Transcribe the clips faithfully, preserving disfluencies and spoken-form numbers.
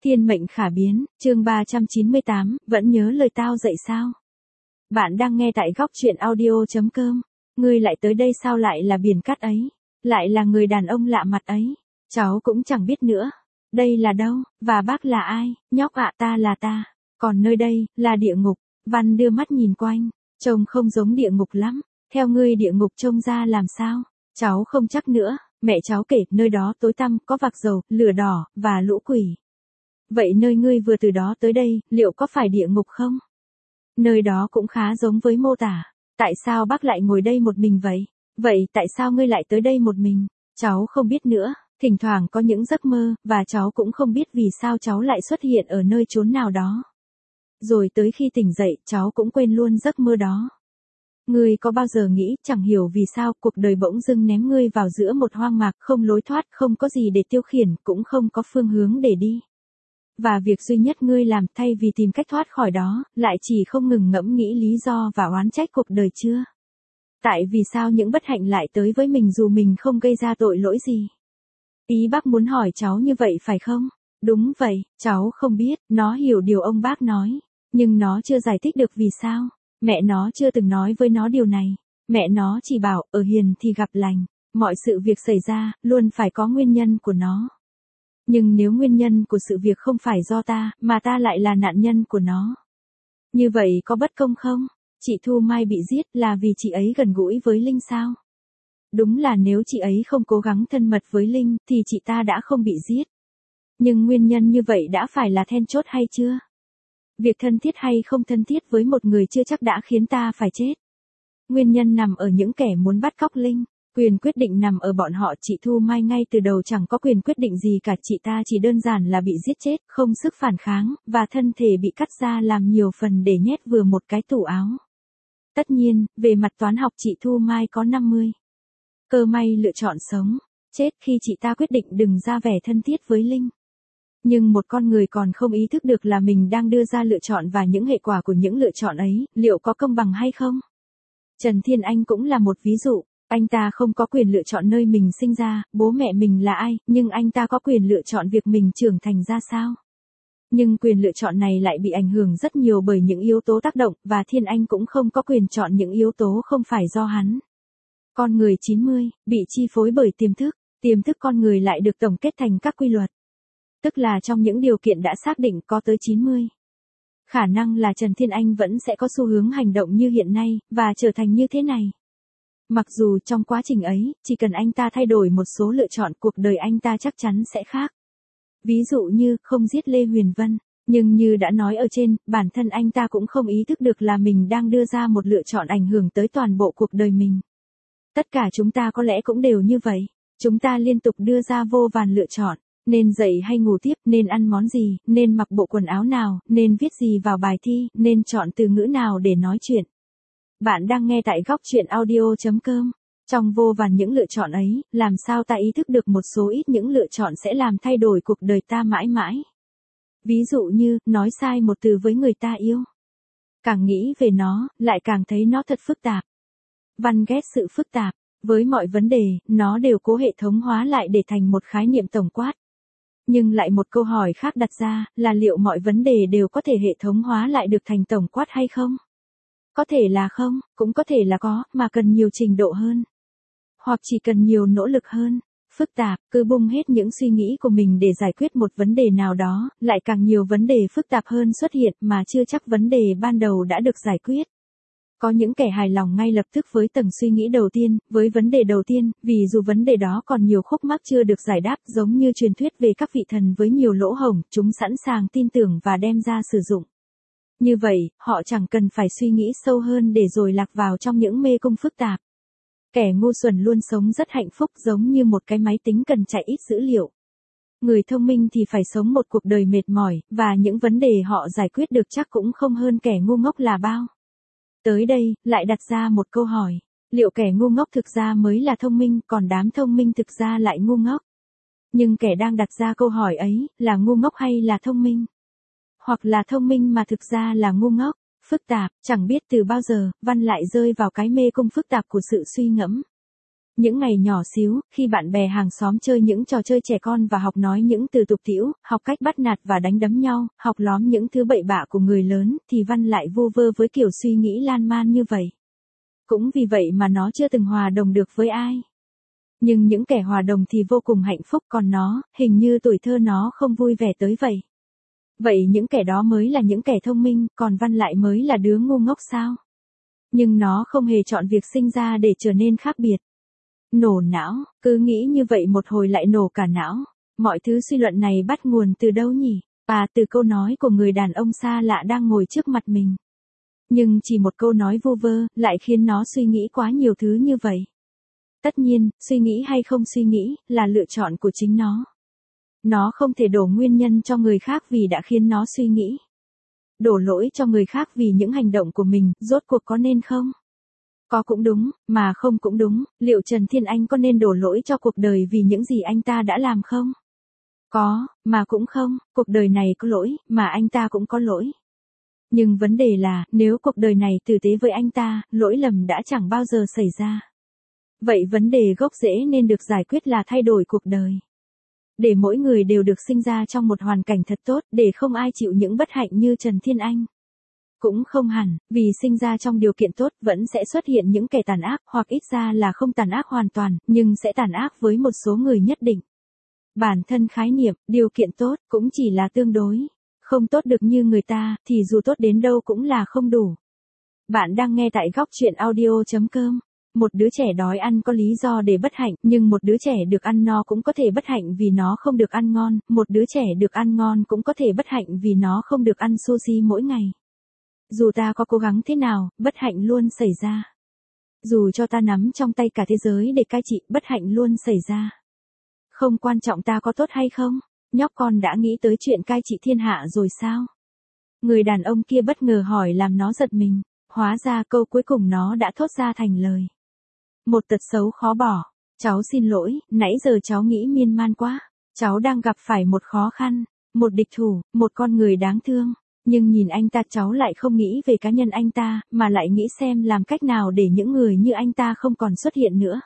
Thiên mệnh khả biến, chương ba trăm chín mươi tám, vẫn nhớ lời tao dạy sao? Bạn đang nghe tại góc truyện audio chấm com. Ngươi lại tới đây sao lại là biển cát ấy? Lại là người đàn ông lạ mặt ấy? Cháu cũng chẳng biết nữa. Đây là đâu? Và bác là ai? Nhóc ạ, ta là ta. Còn nơi đây, là địa ngục. Văn đưa mắt nhìn quanh. Trông không giống địa ngục lắm. Theo ngươi địa ngục trông ra làm sao? Cháu không chắc nữa. Mẹ cháu kể, nơi đó tối tăm, có vạc dầu, lửa đỏ, và lũ quỷ. Vậy nơi ngươi vừa từ đó tới đây, liệu có phải địa ngục không? Nơi đó cũng khá giống với mô tả. Tại sao bác lại ngồi đây một mình vậy? Vậy tại sao ngươi lại tới đây một mình? Cháu không biết nữa, thỉnh thoảng có những giấc mơ, và cháu cũng không biết vì sao cháu lại xuất hiện ở nơi chốn nào đó. Rồi tới khi tỉnh dậy, cháu cũng quên luôn giấc mơ đó. Ngươi có bao giờ nghĩ, chẳng hiểu vì sao cuộc đời bỗng dưng ném ngươi vào giữa một hoang mạc, không lối thoát, không có gì để tiêu khiển, cũng không có phương hướng để đi. Và việc duy nhất ngươi làm thay vì tìm cách thoát khỏi đó, lại chỉ không ngừng ngẫm nghĩ lý do và oán trách cuộc đời chưa? Tại vì sao những bất hạnh lại tới với mình dù mình không gây ra tội lỗi gì? Ý bác muốn hỏi cháu như vậy phải không? Đúng vậy, cháu không biết, nó hiểu điều ông bác nói. Nhưng nó chưa giải thích được vì sao. Mẹ nó chưa từng nói với nó điều này. Mẹ nó chỉ bảo, ở hiền thì gặp lành. Mọi sự việc xảy ra, luôn phải có nguyên nhân của nó. Nhưng nếu nguyên nhân của sự việc không phải do ta, mà ta lại là nạn nhân của nó. Như vậy có bất công không? Chị Thu Mai bị giết là vì chị ấy gần gũi với Linh sao? Đúng là nếu chị ấy không cố gắng thân mật với Linh, thì chị ta đã không bị giết. Nhưng nguyên nhân như vậy đã phải là then chốt hay chưa? Việc thân thiết hay không thân thiết với một người chưa chắc đã khiến ta phải chết. Nguyên nhân nằm ở những kẻ muốn bắt cóc Linh. Quyền quyết định nằm ở bọn họ. Chị Thu Mai ngay từ đầu chẳng có quyền quyết định gì cả, chị ta chỉ đơn giản là bị giết chết, không sức phản kháng, và thân thể bị cắt ra làm nhiều phần để nhét vừa một cái tủ áo. Tất nhiên, về mặt toán học chị Thu Mai có năm mươi. Cơ may lựa chọn sống, chết khi chị ta quyết định đừng ra vẻ thân thiết với Linh. Nhưng một con người còn không ý thức được là mình đang đưa ra lựa chọn và những hệ quả của những lựa chọn ấy, liệu có công bằng hay không? Trần Thiên Anh cũng là một ví dụ. Anh ta không có quyền lựa chọn nơi mình sinh ra, bố mẹ mình là ai, nhưng anh ta có quyền lựa chọn việc mình trưởng thành ra sao. Nhưng quyền lựa chọn này lại bị ảnh hưởng rất nhiều bởi những yếu tố tác động, và Thiên Anh cũng không có quyền chọn những yếu tố không phải do hắn. Con người chín mươi, bị chi phối bởi tiềm thức, tiềm thức con người lại được tổng kết thành các quy luật. Tức là trong những điều kiện đã xác định có tới chín mươi. Khả năng là Trần Thiên Anh vẫn sẽ có xu hướng hành động như hiện nay, và trở thành như thế này. Mặc dù trong quá trình ấy, chỉ cần anh ta thay đổi một số lựa chọn, cuộc đời anh ta chắc chắn sẽ khác. Ví dụ như, không giết Lê Huyền Vân. Nhưng như đã nói ở trên, bản thân anh ta cũng không ý thức được là mình đang đưa ra một lựa chọn ảnh hưởng tới toàn bộ cuộc đời mình. Tất cả chúng ta có lẽ cũng đều như vậy. Chúng ta liên tục đưa ra vô vàn lựa chọn. Nên dậy hay ngủ tiếp, nên ăn món gì, nên mặc bộ quần áo nào, nên viết gì vào bài thi, nên chọn từ ngữ nào để nói chuyện. Bạn đang nghe tại góc truyện audio chấm com. Trong vô vàn những lựa chọn ấy, làm sao ta ý thức được một số ít những lựa chọn sẽ làm thay đổi cuộc đời ta mãi mãi. Ví dụ như, nói sai một từ với người ta yêu. Càng nghĩ về nó, lại càng thấy nó thật phức tạp. Văn ghét sự phức tạp. Với mọi vấn đề, nó đều cố hệ thống hóa lại để thành một khái niệm tổng quát. Nhưng lại một câu hỏi khác đặt ra, là liệu mọi vấn đề đều có thể hệ thống hóa lại được thành tổng quát hay không? Có thể là không, cũng có thể là có, mà cần nhiều trình độ hơn. Hoặc chỉ cần nhiều nỗ lực hơn. Phức tạp, cứ bung hết những suy nghĩ của mình để giải quyết một vấn đề nào đó, lại càng nhiều vấn đề phức tạp hơn xuất hiện mà chưa chắc vấn đề ban đầu đã được giải quyết. Có những kẻ hài lòng ngay lập tức với tầng suy nghĩ đầu tiên, với vấn đề đầu tiên, vì dù vấn đề đó còn nhiều khúc mắc chưa được giải đáp, giống như truyền thuyết về các vị thần với nhiều lỗ hổng, chúng sẵn sàng tin tưởng và đem ra sử dụng. Như vậy, họ chẳng cần phải suy nghĩ sâu hơn để rồi lạc vào trong những mê cung phức tạp. Kẻ ngu xuẩn luôn sống rất hạnh phúc, giống như một cái máy tính cần chạy ít dữ liệu. Người thông minh thì phải sống một cuộc đời mệt mỏi, và những vấn đề họ giải quyết được chắc cũng không hơn kẻ ngu ngốc là bao. Tới đây, lại đặt ra một câu hỏi. Liệu kẻ ngu ngốc thực ra mới là thông minh, còn đám thông minh thực ra lại ngu ngốc? Nhưng kẻ đang đặt ra câu hỏi ấy, là ngu ngốc hay là thông minh? Hoặc là thông minh mà thực ra là ngu ngốc? Phức tạp, chẳng biết từ bao giờ, Văn lại rơi vào cái mê cung phức tạp của sự suy ngẫm. Những ngày nhỏ xíu, khi bạn bè hàng xóm chơi những trò chơi trẻ con và học nói những từ tục tĩu, học cách bắt nạt và đánh đấm nhau, học lóm những thứ bậy bạ của người lớn, thì Văn lại vu vơ với kiểu suy nghĩ lan man như vậy. Cũng vì vậy mà nó chưa từng hòa đồng được với ai. Nhưng những kẻ hòa đồng thì vô cùng hạnh phúc, còn nó, hình như tuổi thơ nó không vui vẻ tới vậy. Vậy những kẻ đó mới là những kẻ thông minh, còn Văn lại mới là đứa ngu ngốc sao? Nhưng nó không hề chọn việc sinh ra để trở nên khác biệt. Nổ não, cứ nghĩ như vậy một hồi lại nổ cả não. Mọi thứ suy luận này bắt nguồn từ đâu nhỉ? À, từ câu nói của người đàn ông xa lạ đang ngồi trước mặt mình. Nhưng chỉ một câu nói vu vơ, lại khiến nó suy nghĩ quá nhiều thứ như vậy. Tất nhiên, suy nghĩ hay không suy nghĩ, là lựa chọn của chính nó. Nó không thể đổ nguyên nhân cho người khác vì đã khiến nó suy nghĩ. Đổ lỗi cho người khác vì những hành động của mình, rốt cuộc có nên không? Có cũng đúng, mà không cũng đúng, liệu Trần Thiên Anh có nên đổ lỗi cho cuộc đời vì những gì anh ta đã làm không? Có, mà cũng không, cuộc đời này có lỗi, mà anh ta cũng có lỗi. Nhưng vấn đề là, nếu cuộc đời này tử tế với anh ta, lỗi lầm đã chẳng bao giờ xảy ra. Vậy vấn đề gốc rễ nên được giải quyết là thay đổi cuộc đời. Để mỗi người đều được sinh ra trong một hoàn cảnh thật tốt, để không ai chịu những bất hạnh như Trần Thiên Anh. Cũng không hẳn, vì sinh ra trong điều kiện tốt vẫn sẽ xuất hiện những kẻ tàn ác, hoặc ít ra là không tàn ác hoàn toàn, nhưng sẽ tàn ác với một số người nhất định. Bản thân khái niệm, điều kiện tốt, cũng chỉ là tương đối. Không tốt được như người ta, thì dù tốt đến đâu cũng là không đủ. Bạn đang nghe tại góc truyện audio chấm com. Một đứa trẻ đói ăn có lý do để bất hạnh, nhưng một đứa trẻ được ăn no cũng có thể bất hạnh vì nó không được ăn ngon, một đứa trẻ được ăn ngon cũng có thể bất hạnh vì nó không được ăn sushi mỗi ngày. Dù ta có cố gắng thế nào, bất hạnh luôn xảy ra. Dù cho ta nắm trong tay cả thế giới để cai trị, bất hạnh luôn xảy ra. Không quan trọng ta có tốt hay không, nhóc con đã nghĩ tới chuyện cai trị thiên hạ rồi sao? Người đàn ông kia bất ngờ hỏi làm nó giật mình, hóa ra câu cuối cùng nó đã thốt ra thành lời. Một tật xấu khó bỏ, cháu xin lỗi, nãy giờ cháu nghĩ miên man quá, cháu đang gặp phải một khó khăn, một địch thủ, một con người đáng thương. Nhưng nhìn anh ta cháu lại không nghĩ về cá nhân anh ta, mà lại nghĩ xem làm cách nào để những người như anh ta không còn xuất hiện nữa.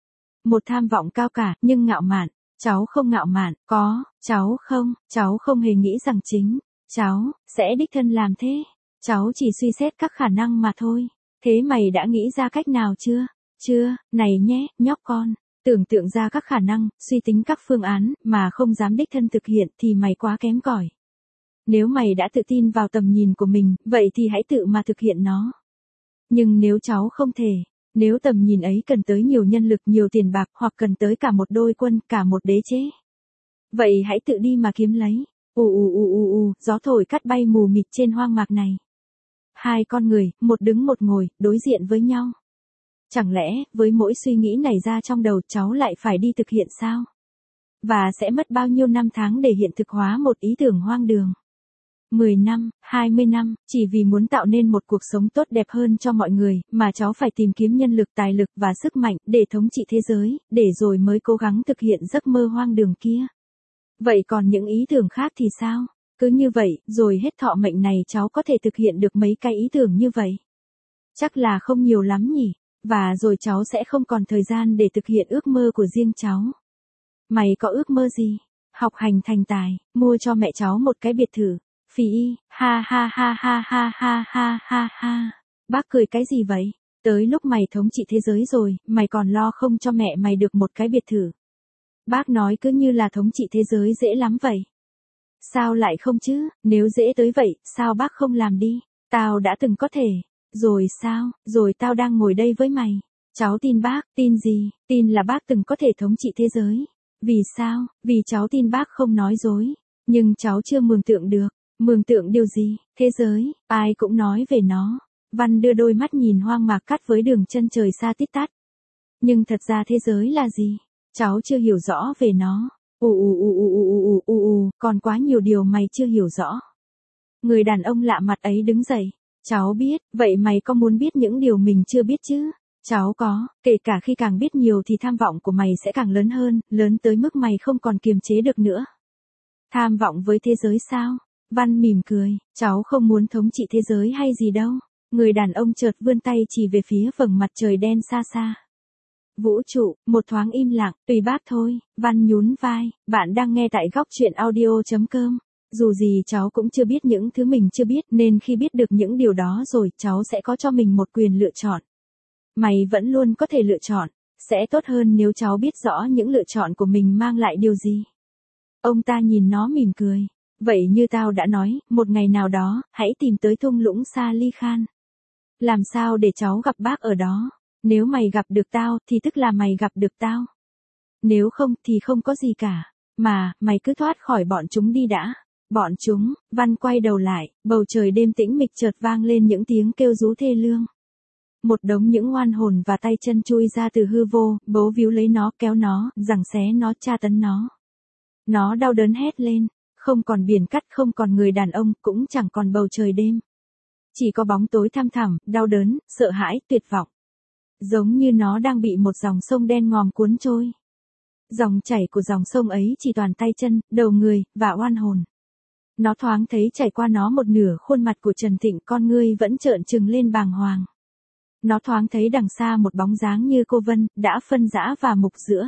Một tham vọng cao cả, nhưng ngạo mạn. Cháu không ngạo mạn, có, cháu không, cháu không hề nghĩ rằng chính, cháu, sẽ đích thân làm thế. Cháu chỉ suy xét các khả năng mà thôi. Thế mày đã nghĩ ra cách nào chưa? Chưa, này nhé, nhóc con. Tưởng tượng ra các khả năng, suy tính các phương án, mà không dám đích thân thực hiện thì mày quá kém cỏi. Nếu mày đã tự tin vào tầm nhìn của mình, vậy thì hãy tự mà thực hiện nó. Nhưng nếu cháu không thể, nếu tầm nhìn ấy cần tới nhiều nhân lực, nhiều tiền bạc, hoặc cần tới cả một đôi quân, cả một đế chế, vậy hãy tự đi mà kiếm lấy. Ù ù ù ù ù, gió thổi cắt bay mù mịt trên hoang mạc này. Hai con người, một đứng một ngồi, đối diện với nhau. Chẳng lẽ, với mỗi suy nghĩ nảy ra trong đầu cháu lại phải đi thực hiện sao? Và sẽ mất bao nhiêu năm tháng để hiện thực hóa một ý tưởng hoang đường? mười năm, hai mươi năm, chỉ vì muốn tạo nên một cuộc sống tốt đẹp hơn cho mọi người, mà cháu phải tìm kiếm nhân lực, tài lực và sức mạnh, để thống trị thế giới, để rồi mới cố gắng thực hiện giấc mơ hoang đường kia. Vậy còn những ý tưởng khác thì sao? Cứ như vậy, rồi hết thọ mệnh này cháu có thể thực hiện được mấy cái ý tưởng như vậy? Chắc là không nhiều lắm nhỉ? Và rồi cháu sẽ không còn thời gian để thực hiện ước mơ của riêng cháu. Mày có ước mơ gì? Học hành thành tài, mua cho mẹ cháu một cái biệt thự. Phí y, ha ha ha ha ha ha ha ha ha. Bác cười cái gì vậy? Tới lúc mày thống trị thế giới rồi, mày còn lo không cho mẹ mày được một cái biệt thự. Bác nói cứ như là thống trị thế giới dễ lắm vậy. Sao lại không chứ, nếu dễ tới vậy, sao bác không làm đi? Tao đã từng có thể. Rồi sao, rồi tao đang ngồi đây với mày. Cháu tin bác, tin gì, tin là bác từng có thể thống trị thế giới. Vì sao, vì cháu tin bác không nói dối. Nhưng cháu chưa mường tượng được. Mường tượng điều gì? Thế giới, ai cũng nói về nó. Văn đưa đôi mắt nhìn hoang mạc cắt với đường chân trời xa tít tắt. Nhưng thật ra thế giới là gì? Cháu chưa hiểu rõ về nó. Ù ù ù ù ù ù ù ù, còn quá nhiều điều mày chưa hiểu rõ. Người đàn ông lạ mặt ấy đứng dậy. Cháu biết, vậy mày có muốn biết những điều mình chưa biết chứ? Cháu có, kể cả khi càng biết nhiều thì tham vọng của mày sẽ càng lớn hơn, lớn tới mức mày không còn kiềm chế được nữa. Tham vọng với thế giới sao? Văn mỉm cười, cháu không muốn thống trị thế giới hay gì đâu. Người đàn ông chợt vươn tay chỉ về phía vầng mặt trời đen xa xa. Vũ trụ, một thoáng im lặng, tùy bác thôi, Văn nhún vai, bạn đang nghe tại góc chuyện audio.com. Dù gì cháu cũng chưa biết những thứ mình chưa biết nên khi biết được những điều đó rồi cháu sẽ có cho mình một quyền lựa chọn. Mày vẫn luôn có thể lựa chọn, sẽ tốt hơn nếu cháu biết rõ những lựa chọn của mình mang lại điều gì. Ông ta nhìn nó mỉm cười. Vậy như tao đã nói, một ngày nào đó, hãy tìm tới thung lũng Sa Ly Khan. Làm sao để cháu gặp bác ở đó? Nếu mày gặp được tao, thì tức là mày gặp được tao. Nếu không, thì không có gì cả. Mà, mày cứ thoát khỏi bọn chúng đi đã. Bọn chúng, Văn quay đầu lại, bầu trời đêm tĩnh mịch chợt vang lên những tiếng kêu rú thê lương. Một đống những oan hồn và tay chân chui ra từ hư vô, bấu víu lấy nó, kéo nó, giằng xé nó, tra tấn nó. Nó đau đớn hét lên, không còn biển cắt, không còn người đàn ông, cũng chẳng còn bầu trời đêm. Chỉ có bóng tối thăm thẳm, đau đớn, sợ hãi, tuyệt vọng. Giống như nó đang bị một dòng sông đen ngòm cuốn trôi. Dòng chảy của dòng sông ấy chỉ toàn tay chân, đầu người, và oan hồn. Nó thoáng thấy chảy qua nó một nửa khuôn mặt của Trần Thịnh, con ngươi vẫn trợn trừng lên bàng hoàng. Nó thoáng thấy đằng xa một bóng dáng như cô Vân, đã phân rã và mục giữa.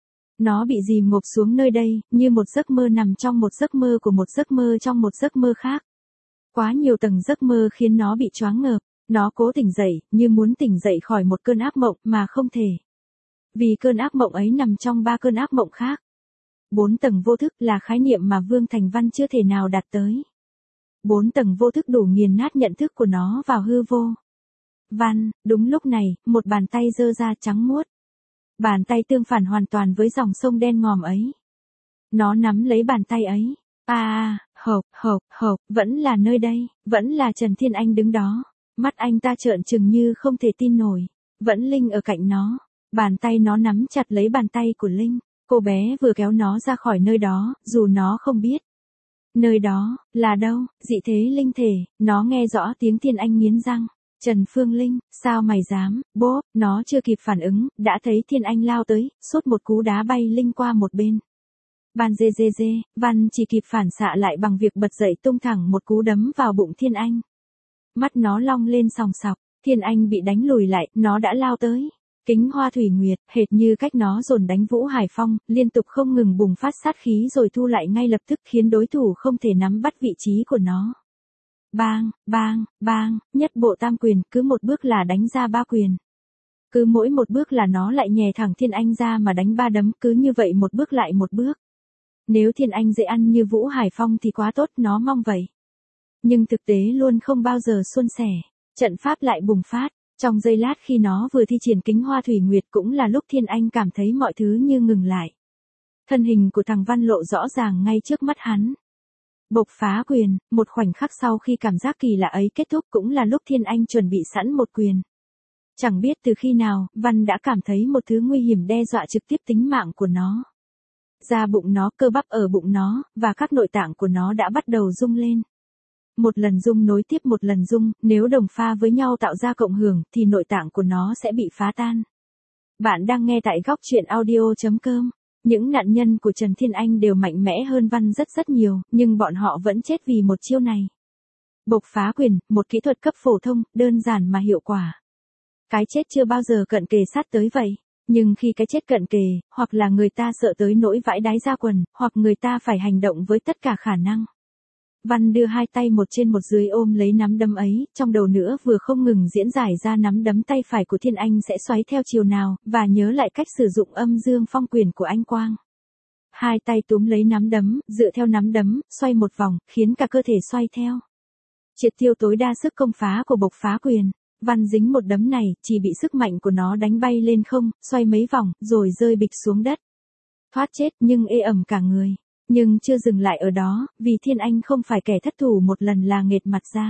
Nó bị dìm ngộp xuống nơi đây, như một giấc mơ nằm trong một giấc mơ của một giấc mơ trong một giấc mơ khác. Quá nhiều tầng giấc mơ khiến nó bị choáng ngợp, nó cố tỉnh dậy, như muốn tỉnh dậy khỏi một cơn ác mộng mà không thể. Vì cơn ác mộng ấy nằm trong ba cơn ác mộng khác. Bốn tầng vô thức là khái niệm mà Vương Thành Văn chưa thể nào đạt tới. Bốn tầng vô thức đủ nghiền nát nhận thức của nó vào hư vô. Văn, đúng lúc này, một bàn tay giơ ra trắng muốt. Bàn tay tương phản hoàn toàn với dòng sông đen ngòm ấy. Nó nắm lấy bàn tay ấy. À, hộp, hộp, hộp, vẫn là nơi đây, vẫn là Trần Thiên Anh đứng đó. Mắt anh ta trợn trừng như không thể tin nổi. Vẫn Linh ở cạnh nó. Bàn tay nó nắm chặt lấy bàn tay của Linh. Cô bé vừa kéo nó ra khỏi nơi đó, dù nó không biết. Nơi đó, là đâu, dị thế linh thể, nó nghe rõ tiếng Thiên Anh nghiến răng. Trần Phương Linh, sao mày dám, bố, nó chưa kịp phản ứng, đã thấy Thiên Anh lao tới, sút một cú đá bay Linh qua một bên. Ban dê dê dê, Văn chỉ kịp phản xạ lại bằng việc bật dậy tung thẳng một cú đấm vào bụng Thiên Anh. Mắt nó long lên sòng sọc, Thiên Anh bị đánh lùi lại, nó đã lao tới. Kính Hoa Thủy Nguyệt, hệt như cách nó dồn đánh Vũ Hải Phong, liên tục không ngừng bùng phát sát khí rồi thu lại ngay lập tức khiến đối thủ không thể nắm bắt vị trí của nó. Bang, bang, bang, nhất bộ tam quyền, cứ một bước là đánh ra ba quyền. Cứ mỗi một bước là nó lại nhè thẳng Thiên Anh ra mà đánh ba đấm, cứ như vậy một bước lại một bước. Nếu Thiên Anh dễ ăn như Vũ Hải Phong thì quá tốt, nó mong vậy. Nhưng thực tế luôn không bao giờ suôn sẻ, trận pháp lại bùng phát. Trong giây lát khi nó vừa thi triển Kính Hoa Thủy Nguyệt cũng là lúc Thiên Anh cảm thấy mọi thứ như ngừng lại. Thân hình của thằng Văn lộ rõ ràng ngay trước mắt hắn. Bộc phá quyền, một khoảnh khắc sau khi cảm giác kỳ lạ ấy kết thúc cũng là lúc Thiên Anh chuẩn bị sẵn một quyền. Chẳng biết từ khi nào, Văn đã cảm thấy một thứ nguy hiểm đe dọa trực tiếp tính mạng của nó. Da bụng nó, cơ bắp ở bụng nó, và các nội tạng của nó đã bắt đầu rung lên. Một lần rung nối tiếp một lần rung, nếu đồng pha với nhau tạo ra cộng hưởng, thì nội tạng của nó sẽ bị phá tan. Bạn đang nghe tại góc chuyện audio.com. Những nạn nhân của Trần Thiên Anh đều mạnh mẽ hơn Văn rất rất nhiều, nhưng bọn họ vẫn chết vì một chiêu này. Bộc phá quyền, một kỹ thuật cấp phổ thông, đơn giản mà hiệu quả. Cái chết chưa bao giờ cận kề sát tới vậy. Nhưng khi cái chết cận kề, hoặc là người ta sợ tới nỗi vãi đái ra quần, hoặc người ta phải hành động với tất cả khả năng. Văn đưa hai tay một trên một dưới ôm lấy nắm đấm ấy, trong đầu nữa vừa không ngừng diễn giải ra nắm đấm tay phải của Thiên Anh sẽ xoáy theo chiều nào, và nhớ lại cách sử dụng âm dương phong quyền của anh Quang. Hai tay túm lấy nắm đấm, dựa theo nắm đấm, xoay một vòng, khiến cả cơ thể xoay theo. Triệt tiêu tối đa sức công phá của bộc phá quyền. Văn dính một đấm này, chỉ bị sức mạnh của nó đánh bay lên không, xoay mấy vòng, rồi rơi bịch xuống đất. Thoát chết nhưng ê ẩm cả người. Nhưng chưa dừng lại ở đó, vì Thiên Anh không phải kẻ thất thủ một lần là nghệt mặt ra.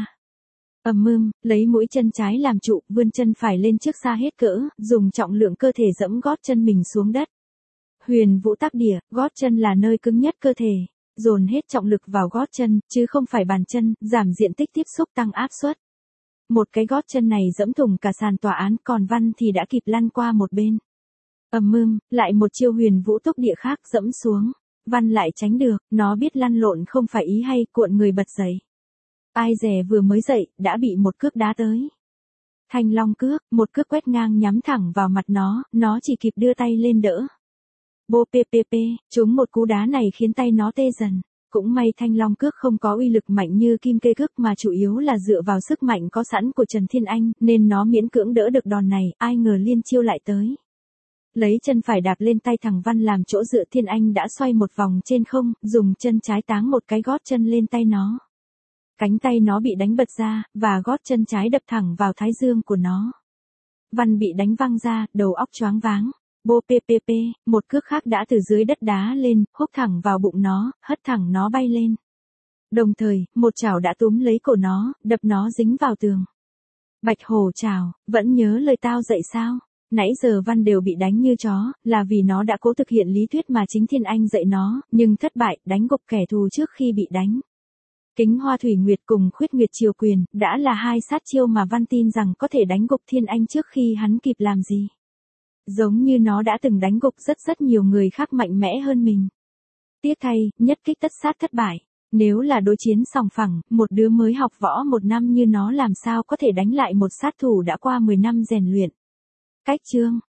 Ầm mưm, lấy mũi chân trái làm trụ, vươn chân phải lên trước xa hết cỡ, dùng trọng lượng cơ thể dẫm gót chân mình xuống đất. Huyền Vũ Tắc Địa, gót chân là nơi cứng nhất cơ thể. Dồn hết trọng lực vào gót chân, chứ không phải bàn chân, giảm diện tích tiếp xúc tăng áp suất. Một cái gót chân này dẫm thủng cả sàn tòa án, còn Văn thì đã kịp lăn qua một bên. Ầm mưm, lại một chiêu Huyền Vũ Tốc Địa khác dẫm xuống. Văn lại tránh được, nó biết lăn lộn không phải ý hay, cuộn người bật dậy. Ai dè vừa mới dậy, đã bị một cước đá tới. Thanh long cước, một cước quét ngang nhắm thẳng vào mặt nó, nó chỉ kịp đưa tay lên đỡ. Bô pê pê pê, trúng một cú đá này khiến tay nó tê dần. Cũng may thanh long cước không có uy lực mạnh như kim kê cước mà chủ yếu là dựa vào sức mạnh có sẵn của Trần Thiên Anh, nên nó miễn cưỡng đỡ được đòn này, ai ngờ liên chiêu lại tới. Lấy chân phải đạp lên tay thằng Văn làm chỗ dựa, Thiên Anh đã xoay một vòng trên không, dùng chân trái táng một cái gót chân lên tay nó. Cánh tay nó bị đánh bật ra, và gót chân trái đập thẳng vào thái dương của nó. Văn bị đánh văng ra, đầu óc choáng váng. Bô pê pê pê, một cước khác đã từ dưới đất đá lên, húc thẳng vào bụng nó, hất thẳng nó bay lên. Đồng thời, một chảo đã túm lấy cổ nó, đập nó dính vào tường. Bạch hổ chảo, vẫn nhớ lời tao dạy sao? Nãy giờ Văn đều bị đánh như chó, là vì nó đã cố thực hiện lý thuyết mà chính Thiên Anh dạy nó, nhưng thất bại, đánh gục kẻ thù trước khi bị đánh. Kính Hoa Thủy Nguyệt cùng Khuyết Nguyệt Triều Quyền, đã là hai sát chiêu mà Văn tin rằng có thể đánh gục Thiên Anh trước khi hắn kịp làm gì. Giống như nó đã từng đánh gục rất rất nhiều người khác mạnh mẽ hơn mình. Tiếc thay, nhất kích tất sát thất bại. Nếu là đối chiến sòng phẳng, một đứa mới học võ một năm như nó làm sao có thể đánh lại một sát thủ đã qua mười năm rèn luyện. Cách chương